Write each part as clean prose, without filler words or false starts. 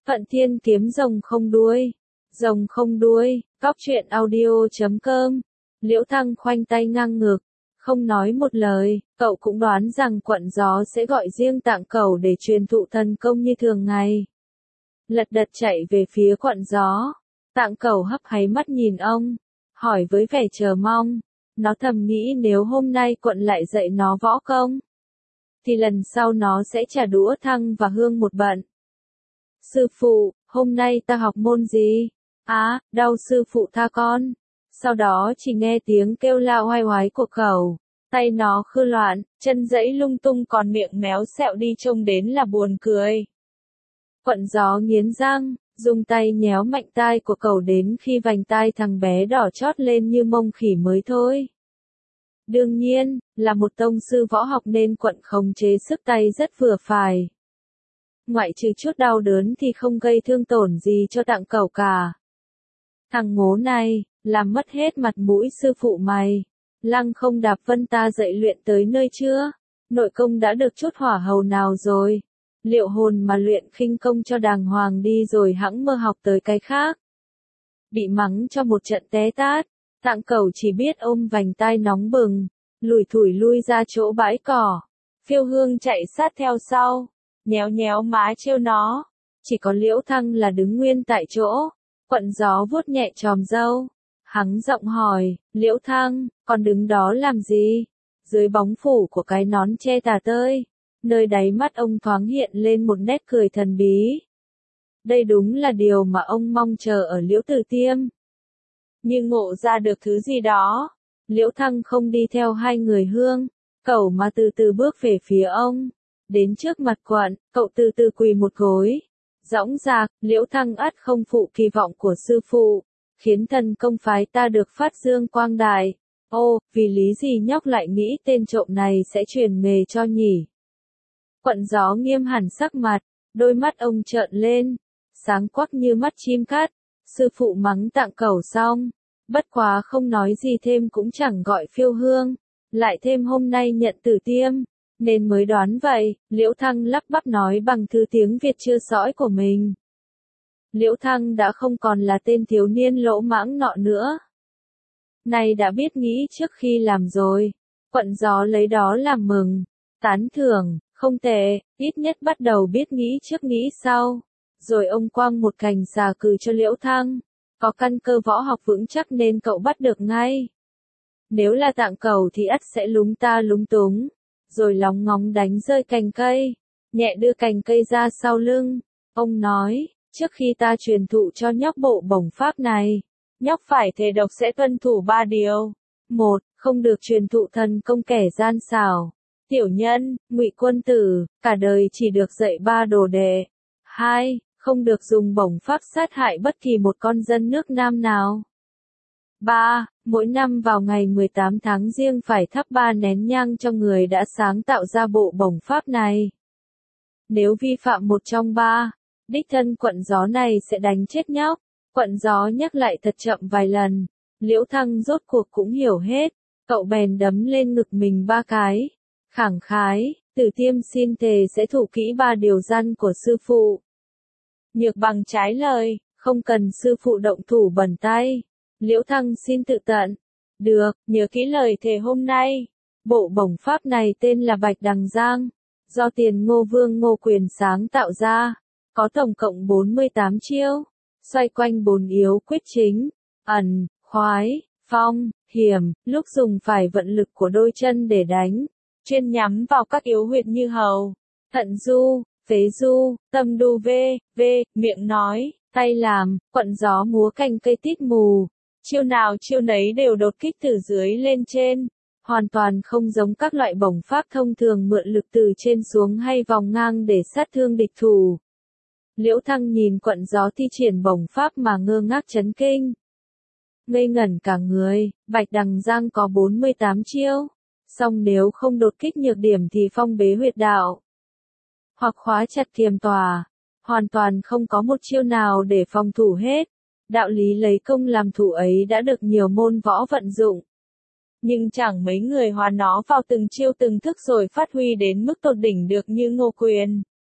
Phận Thiên kiếm rồng không đuôi. Rồng không đuôi, cóc truyện audio.com. Liễu Thăng khoanh tay ngang ngực, không nói một lời, cậu cũng đoán rằng Quận Gió sẽ gọi riêng Tạng Cẩu để truyền thụ thần công như thường ngày. Lật đật chạy về phía Quận Gió, Tạng Cẩu hấp háy mắt nhìn ông, hỏi với vẻ chờ mong. Nó thầm nghĩ nếu hôm nay Quận lại dạy nó võ công, thì lần sau nó sẽ trả đũa Thăng và Hương một bận. Sư phụ, hôm nay ta học môn gì? Đau sư phụ tha con. Sau đó chỉ nghe tiếng kêu la oai oái của cẩu, tay nó khư loạn, chân giãy lung tung còn miệng méo xẹo đi trông đến là buồn cười. Quận Gió nghiến răng, dùng tay nhéo mạnh tai của cẩu đến khi vành tai thằng bé đỏ chót lên như mông khỉ mới thôi. Đương nhiên, là một tông sư võ học nên Quận khống chế sức tay rất vừa phải. Ngoại trừ chút đau đớn thì không gây thương tổn gì cho Tạng Cẩu cả. Thằng ngố này, làm mất hết mặt mũi sư phụ mày. Lăng không đạp vân ta dạy luyện tới nơi chưa? Nội công đã được chút hỏa hầu nào rồi? Liệu hồn mà luyện khinh công cho đàng hoàng đi rồi hẵng mơ học tới cái khác. Bị mắng cho một trận té tát, Tạng Cẩu chỉ biết ôm vành tai nóng bừng, lủi thủi lui ra chỗ bãi cỏ. Phiêu Hương chạy sát theo sau, nhéo nhéo má trêu nó. Chỉ có Liễu Thăng là đứng nguyên tại chỗ. Quận Gió vuốt nhẹ chòm râu, hắng giọng hỏi, Liễu Thăng, còn đứng đó làm gì? Dưới bóng phủ của cái nón che tà tơi, nơi đáy mắt ông thoáng hiện lên một nét cười thần bí. Đây đúng là điều mà ông mong chờ ở Liễu Tử Tiêm. Nhưng ngộ ra được thứ gì đó, Liễu Thăng không đi theo hai người Hương, Cẩu mà từ từ bước về phía ông. Đến trước mặt Quận, cậu từ từ quỳ một gối. Dõng dạc, Liễu Thăng ắt không phụ kỳ vọng của sư phụ, khiến thần công phái ta được phát dương quang đại. Vì lý gì nhóc lại nghĩ tên trộm này sẽ truyền nghề cho nhỉ? Quận Gió nghiêm hẳn sắc mặt, đôi mắt ông trợn lên, sáng quắc như mắt chim cắt. Sư phụ mắng Tạng Cẩu xong, bất quá không nói gì thêm cũng chẳng gọi Phiêu Hương, lại thêm hôm nay nhận Tử Tiêm. Nên mới đoán vậy, Liễu Thăng lắp bắp nói bằng thứ tiếng Việt chưa sõi của mình. Liễu Thăng đã không còn là tên thiếu niên lỗ mãng nọ nữa. Này đã biết nghĩ trước khi làm rồi. Quận Gió lấy đó làm mừng, tán thưởng, không tệ, ít nhất bắt đầu biết nghĩ trước nghĩ sau. Rồi ông quăng một cành xà cừ cho Liễu Thăng. Có căn cơ võ học vững chắc nên cậu bắt được ngay. Nếu là Tạng Cẩu thì ắt sẽ lúng ta lúng túng. Rồi lóng ngóng đánh rơi cành cây, nhẹ đưa cành cây ra sau lưng. Ông nói, trước khi ta truyền thụ cho nhóc bộ bổng pháp này, nhóc phải thề độc sẽ tuân thủ 3 điều. 1. Không được truyền thụ thần công kẻ gian xảo, tiểu nhân, ngụy quân tử, cả đời chỉ được dạy 3 đồ đệ. 2. Không được dùng bổng pháp sát hại bất kỳ một con dân nước Nam nào. 3. Mỗi năm vào ngày 18 tháng Giêng phải thắp 3 nén nhang cho người đã sáng tạo ra bộ bổng pháp này. Nếu vi phạm một trong 3, đích thân Quận Gió này sẽ đánh chết nhóc. Quận Gió nhắc lại thật chậm vài lần. Liễu Thăng rốt cuộc cũng hiểu hết. Cậu bèn đấm lên ngực mình 3 cái. Khẳng khái, Tử Tiêm xin thề sẽ thủ kỹ 3 điều răn của sư phụ. Nhược bằng trái lời, không cần sư phụ động thủ bẩn tay. Liễu Thăng xin tự tận. Được, nhớ kỹ lời thề hôm nay. Bộ bổng pháp này tên là Bạch Đằng Giang, do Tiền Ngô Vương Ngô Quyền sáng tạo ra. Có tổng cộng 48 chiêu, xoay quanh 4 yếu quyết chính, ẩn, khoái, phong, hiểm, lúc dùng phải vận lực của đôi chân để đánh, chuyên nhắm vào các yếu huyệt như hầu, thận du, phế du, tâm đu miệng nói, tay làm. Quận Gió múa cành cây tít mù. Chiêu nào chiêu nấy đều đột kích từ dưới lên trên, hoàn toàn không giống các loại bổng pháp thông thường mượn lực từ trên xuống hay vòng ngang để sát thương địch thủ. Liễu Thăng nhìn Quận Gió thi triển bổng pháp mà ngơ ngác chấn kinh. Ngây ngẩn cả người, Bạch Đằng Giang có 48 chiêu, song nếu không đột kích nhược điểm thì phong bế huyệt đạo, hoặc khóa chặt kiềm tòa, hoàn toàn không có một chiêu nào để phòng thủ hết. Đạo lý lấy công làm thủ ấy đã được nhiều môn võ vận dụng. Nhưng chẳng mấy người hòa nó vào từng chiêu từng thức rồi phát huy đến mức tột đỉnh được như Ngô Quyền.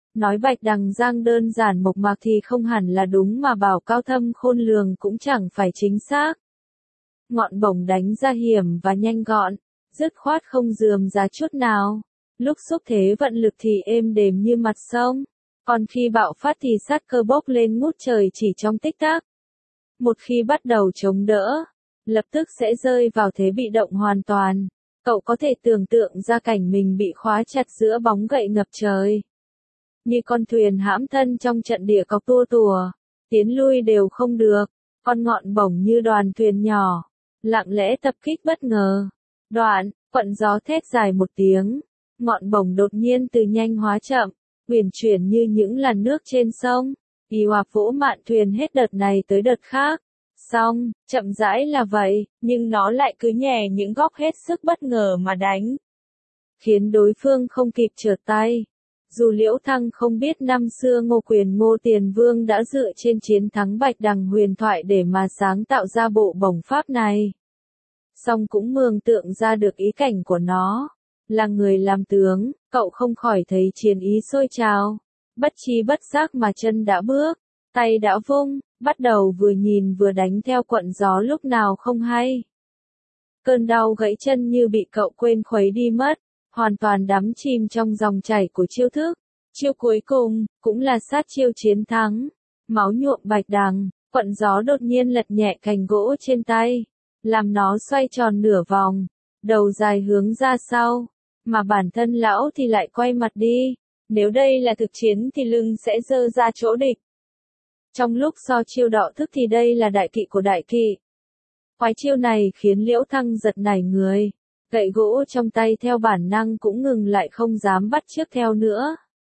Nói Bạch Đằng Giang đơn giản mộc mạc thì không hẳn là đúng mà bảo cao thâm khôn lường cũng chẳng phải chính xác. Ngọn bổng đánh ra hiểm và nhanh gọn, dứt khoát không rườm rà chút nào. Lúc xúc thế vận lực thì êm đềm như mặt sông, còn khi bạo phát thì sát cơ bốc lên ngút trời chỉ trong tích tắc. Một khi bắt đầu chống đỡ, lập tức sẽ rơi vào thế bị động hoàn toàn. Cậu có thể tưởng tượng ra cảnh mình bị khóa chặt giữa bóng gậy ngập trời. Như con thuyền hãm thân trong trận địa cọc tua tùa, tiến lui đều không được, con ngọn bổng như đoàn thuyền nhỏ, lặng lẽ tập kích bất ngờ. Đoạn, quận gió thét dài một tiếng, ngọn bổng đột nhiên từ nhanh hóa chậm, uyển chuyển như những làn nước trên sông, y hòa vỗ mạn thuyền hết đợt này tới đợt khác. Xong, chậm rãi là vậy, nhưng nó lại cứ nhè những góc hết sức bất ngờ mà đánh, khiến đối phương không kịp trở tay. Dù Liễu Thăng không biết năm xưa Ngô Quyền Ngô Tiền Vương đã dựa trên chiến thắng Bạch Đằng huyền thoại để mà sáng tạo ra bộ bổng pháp này, song cũng mường tượng ra được ý cảnh của nó. Là người làm tướng, cậu không khỏi thấy chiến ý sôi trào. Bất chi bất giác mà chân đã bước, tay đã vung, bắt đầu vừa nhìn vừa đánh theo quận gió lúc nào không hay. Cơn đau gãy chân như bị cậu quên khuấy đi mất, hoàn toàn đắm chìm trong dòng chảy của chiêu thức. Chiêu cuối cùng, cũng là sát chiêu chiến thắng. Máu nhuộm Bạch Đằng, quận gió đột nhiên lật nhẹ cành gỗ trên tay, làm nó xoay tròn nửa vòng, đầu dài hướng ra sau, mà bản thân lão thì lại quay mặt đi. Nếu đây là thực chiến thì lưng sẽ giơ ra chỗ địch. Trong lúc so chiêu đọ thức thì đây là đại kỵ của đại kỵ. Quái chiêu này khiến Liễu Thăng giật nảy người, gậy gỗ trong tay theo bản năng cũng ngừng lại không dám bắt chước theo nữa.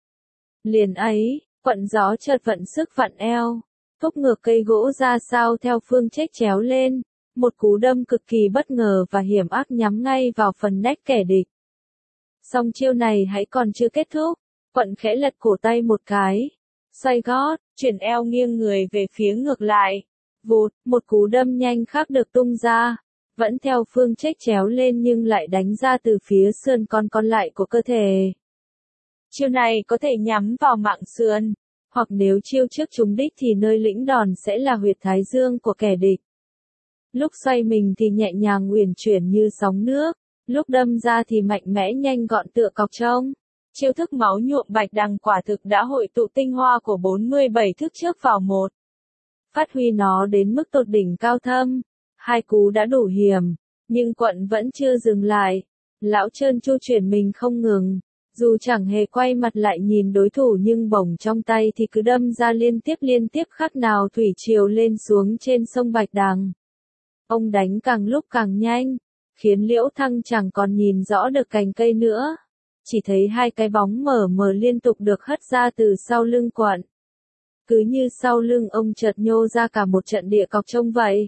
Liền ấy, quận gió chợt vận sức vặn eo, thúc ngược cây gỗ ra sao theo phương chếch chéo lên, một cú đâm cực kỳ bất ngờ và hiểm ác nhắm ngay vào phần nách kẻ địch. Song chiêu này hãy còn chưa kết thúc, quận khẽ lật cổ tay một cái, xoay gót, chuyển eo nghiêng người về phía ngược lại. Vụt, một cú đâm nhanh khác được tung ra, vẫn theo phương chếch chéo lên nhưng lại đánh ra từ phía sườn còn lại của cơ thể. Chiêu này có thể nhắm vào mạn sườn, hoặc nếu chiêu trước trúng đích thì nơi lĩnh đòn sẽ là huyệt thái dương của kẻ địch. Lúc xoay mình thì nhẹ nhàng uyển chuyển như sóng nước, lúc đâm ra thì mạnh mẽ nhanh gọn tựa cọc trông. Chiêu thức máu nhuộm Bạch Đằng quả thực đã hội tụ tinh hoa của 47 thức trước vào một. Phát huy nó đến mức tột đỉnh cao thâm. Hai cú đã đủ hiểm, nhưng quận vẫn chưa dừng lại. Lão trơn tru chuyển mình không ngừng. Dù chẳng hề quay mặt lại nhìn đối thủ nhưng bổng trong tay thì cứ đâm ra liên tiếp khác nào thủy triều lên xuống trên sông Bạch Đằng. Ông đánh càng lúc càng nhanh, khiến Liễu Thăng chẳng còn nhìn rõ được cành cây nữa. Chỉ thấy hai cái bóng mờ liên tục được hất ra từ sau lưng quận. Cứ như sau lưng ông chợt nhô ra cả một trận địa cọc trông vậy.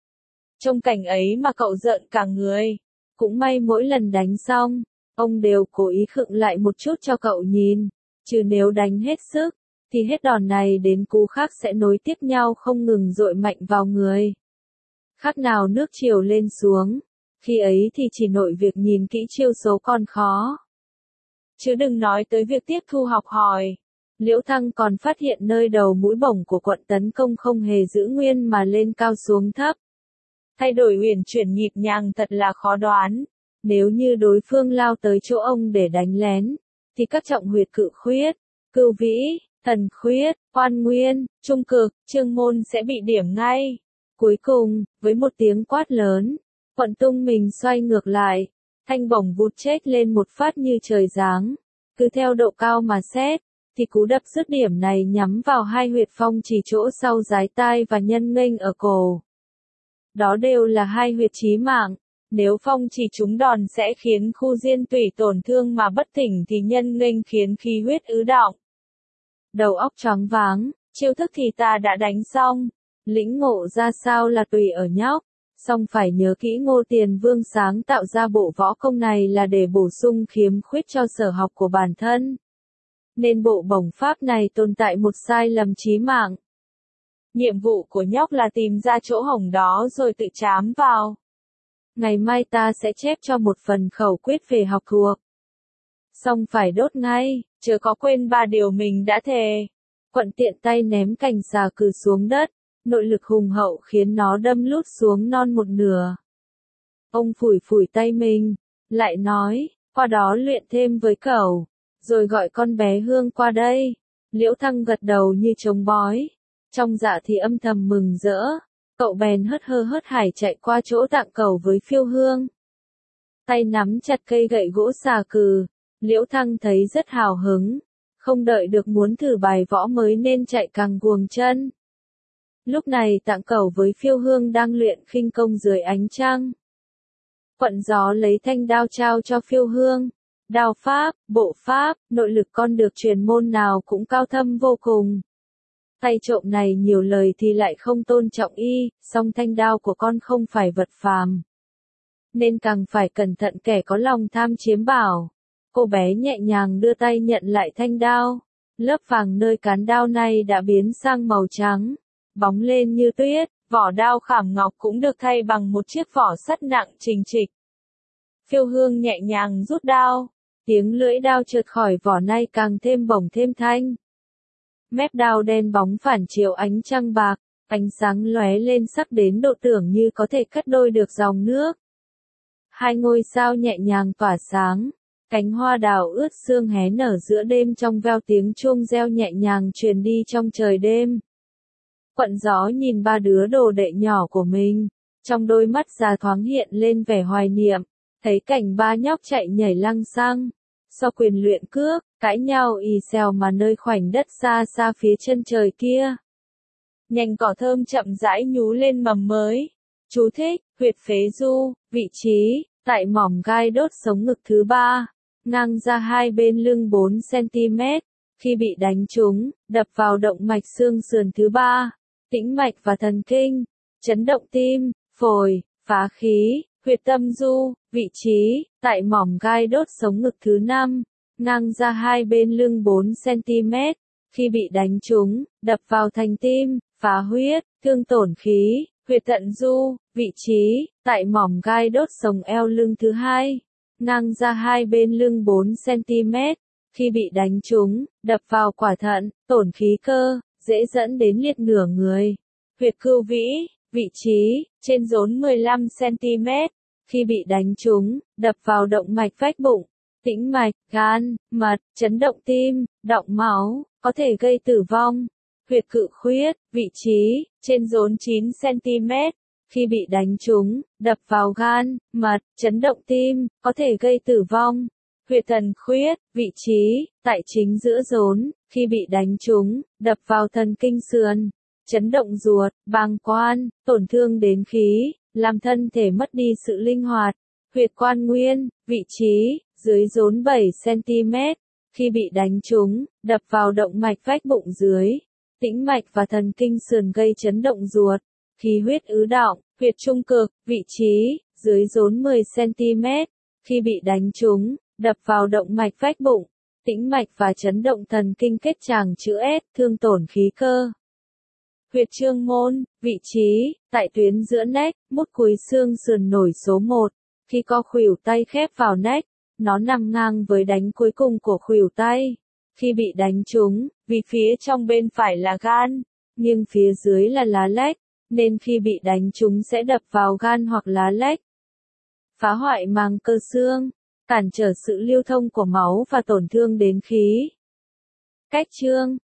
Trong cảnh ấy mà cậu rợn cả người. Cũng may mỗi lần đánh xong, ông đều cố ý khựng lại một chút cho cậu nhìn. Chứ nếu đánh hết sức, thì hết đòn này đến cú khác sẽ nối tiếp nhau không ngừng dội mạnh vào người. Khác nào nước triều lên xuống. Khi ấy thì chỉ nội việc nhìn kỹ chiêu số còn khó. Chứ đừng nói tới việc tiếp thu học hỏi. Liễu Thăng còn phát hiện nơi đầu mũi bổng của quận tấn công không hề giữ nguyên mà lên cao xuống thấp. Thay đổi uyển chuyển nhịp nhàng thật là khó đoán. Nếu như đối phương lao tới chỗ ông để đánh lén, thì các trọng huyệt cự khuyết, cửu vĩ, thần khuyết, quan nguyên, trung cực, trương môn sẽ bị điểm ngay. Cuối cùng, với một tiếng quát lớn, quận tung mình xoay ngược lại, thanh bổng vụt chết lên một phát như trời giáng. Cứ theo độ cao mà xét, thì cú đập dứt điểm này nhắm vào hai huyệt phong chỉ chỗ sau dái tai và nhân nghênh ở cổ. Đó đều là hai huyệt chí mạng. Nếu phong chỉ trúng đòn sẽ khiến khu diên tủy tổn thương mà bất tỉnh thì nhân nghênh khiến khí huyết ứ đọng. Đầu óc choáng váng, chiêu thức thì ta đã đánh xong. Lĩnh ngộ ra sao là tùy ở nhóc. Song phải nhớ kỹ Ngô Tiền Vương sáng tạo ra bộ võ công này là để bổ sung khiếm khuyết cho sở học của bản thân. Nên bộ bổng pháp này tồn tại một sai lầm chí mạng. Nhiệm vụ của nhóc là tìm ra chỗ hổng đó rồi tự chám vào. Ngày mai ta sẽ chép cho một phần khẩu quyết về học thuộc. Xong phải đốt ngay, chớ có quên 3 điều mình đã thề. Quận tiện tay ném cành xà cừ xuống đất, nội lực hùng hậu khiến nó đâm lút xuống non một nửa. Ông phủi phủi tay mình, lại nói, qua đó luyện thêm với cẩu, rồi gọi con bé Hương qua đây. Liễu Thăng gật đầu như trống bói, trong dạ thì âm thầm mừng rỡ, cậu bèn hớt hơ hớt hải chạy qua chỗ tặng cẩu với Phiêu Hương. Tay nắm chặt cây gậy gỗ xà cừ, Liễu Thăng thấy rất hào hứng, không đợi được muốn thử bài võ mới nên chạy càng guồng chân. Lúc này tặng cẩu với Phiêu Hương đang luyện khinh công dưới ánh trăng. Quận Gió lấy thanh đao trao cho Phiêu Hương. Đao pháp, bộ pháp, nội lực con được truyền môn nào cũng cao thâm vô cùng. Tay trộm này nhiều lời thì lại không tôn trọng y, song thanh đao của con không phải vật phàm, nên càng phải cẩn thận kẻ có lòng tham chiếm bảo. Cô bé nhẹ nhàng đưa tay nhận lại thanh đao. Lớp vàng nơi cán đao này đã biến sang màu trắng, bóng lên như tuyết, vỏ đao khảm ngọc cũng được thay bằng một chiếc vỏ sắt nặng trình trịch. Phiêu Hương nhẹ nhàng rút đao, tiếng lưỡi đao trượt khỏi vỏ nay càng thêm bổng thêm thanh. Mép đao đen bóng phản chiếu ánh trăng bạc, ánh sáng lóe lên sắc đến độ tưởng như có thể cắt đôi được dòng nước. Hai ngôi sao nhẹ nhàng tỏa sáng, cánh hoa đào ướt sương hé nở giữa đêm trong veo tiếng chuông reo nhẹ nhàng truyền đi trong trời đêm. Quận Gió nhìn 3 đứa đồ đệ nhỏ của mình, trong đôi mắt già thoáng hiện lên vẻ hoài niệm, thấy cảnh 3 nhóc chạy nhảy lăng xăng, so quyền luyện cước, cãi nhau ì xèo mà nơi khoảnh đất xa xa phía chân trời kia. Nhành cỏ thơm chậm rãi nhú lên mầm mới. Chú thích, huyệt phế du, vị trí, tại mỏm gai đốt sống ngực thứ 3, ngang ra hai bên lưng 4 cm, khi bị đánh trúng, đập vào động mạch xương sườn thứ 3, tĩnh mạch và thần kinh, chấn động tim, phổi, phá khí. Huyệt tâm du, vị trí, tại mỏm gai đốt sống ngực thứ 5, ngang ra hai bên lưng 4 cm, khi bị đánh trúng, đập vào thành tim, phá huyết, thương tổn khí. Huyệt thận du, vị trí, tại mỏm gai đốt sống eo lưng thứ 2, ngang ra hai bên lưng 4 cm, khi bị đánh trúng, đập vào quả thận, tổn khí cơ, dễ dẫn đến liệt nửa người. Huyệt cưu vĩ, vị trí, trên rốn 15 cm, khi bị đánh trúng, đập vào động mạch vách bụng, tĩnh mạch, gan, mật, chấn động tim, đọng máu, có thể gây tử vong. Huyệt cự khuyết, vị trí, trên rốn 9 cm, khi bị đánh trúng, đập vào gan, mật, chấn động tim, có thể gây tử vong. Huyệt thần khuyết, vị trí, tại chính giữa rốn, khi bị đánh trúng, đập vào thần kinh sườn, chấn động ruột, bàng quan, tổn thương đến khí, làm thân thể mất đi sự linh hoạt. Huyệt quan nguyên, vị trí, dưới rốn 7 cm, khi bị đánh trúng, đập vào động mạch vách bụng dưới, tĩnh mạch và thần kinh sườn gây chấn động ruột, khí huyết ứ đọng. Huyệt trung cực, vị trí, dưới rốn 10 cm, khi bị đánh trúng, đập vào động mạch vách bụng, tĩnh mạch và chấn động thần kinh kết tràng chữ S, thương tổn khí cơ. Huyệt trương môn, vị trí, tại tuyến giữa nách, mút cuối xương sườn nổi số 1, khi co khuỷu tay khép vào nách, nó nằm ngang với đáy cuối cùng của khuỷu tay. Khi bị đánh trúng, vì phía trong bên phải là gan, nhưng phía dưới là lá lách, nên khi bị đánh trúng sẽ đập vào gan hoặc lá lách. Phá hoại màng cơ xương, cản trở sự lưu thông của máu và tổn thương đến khí. Cách chương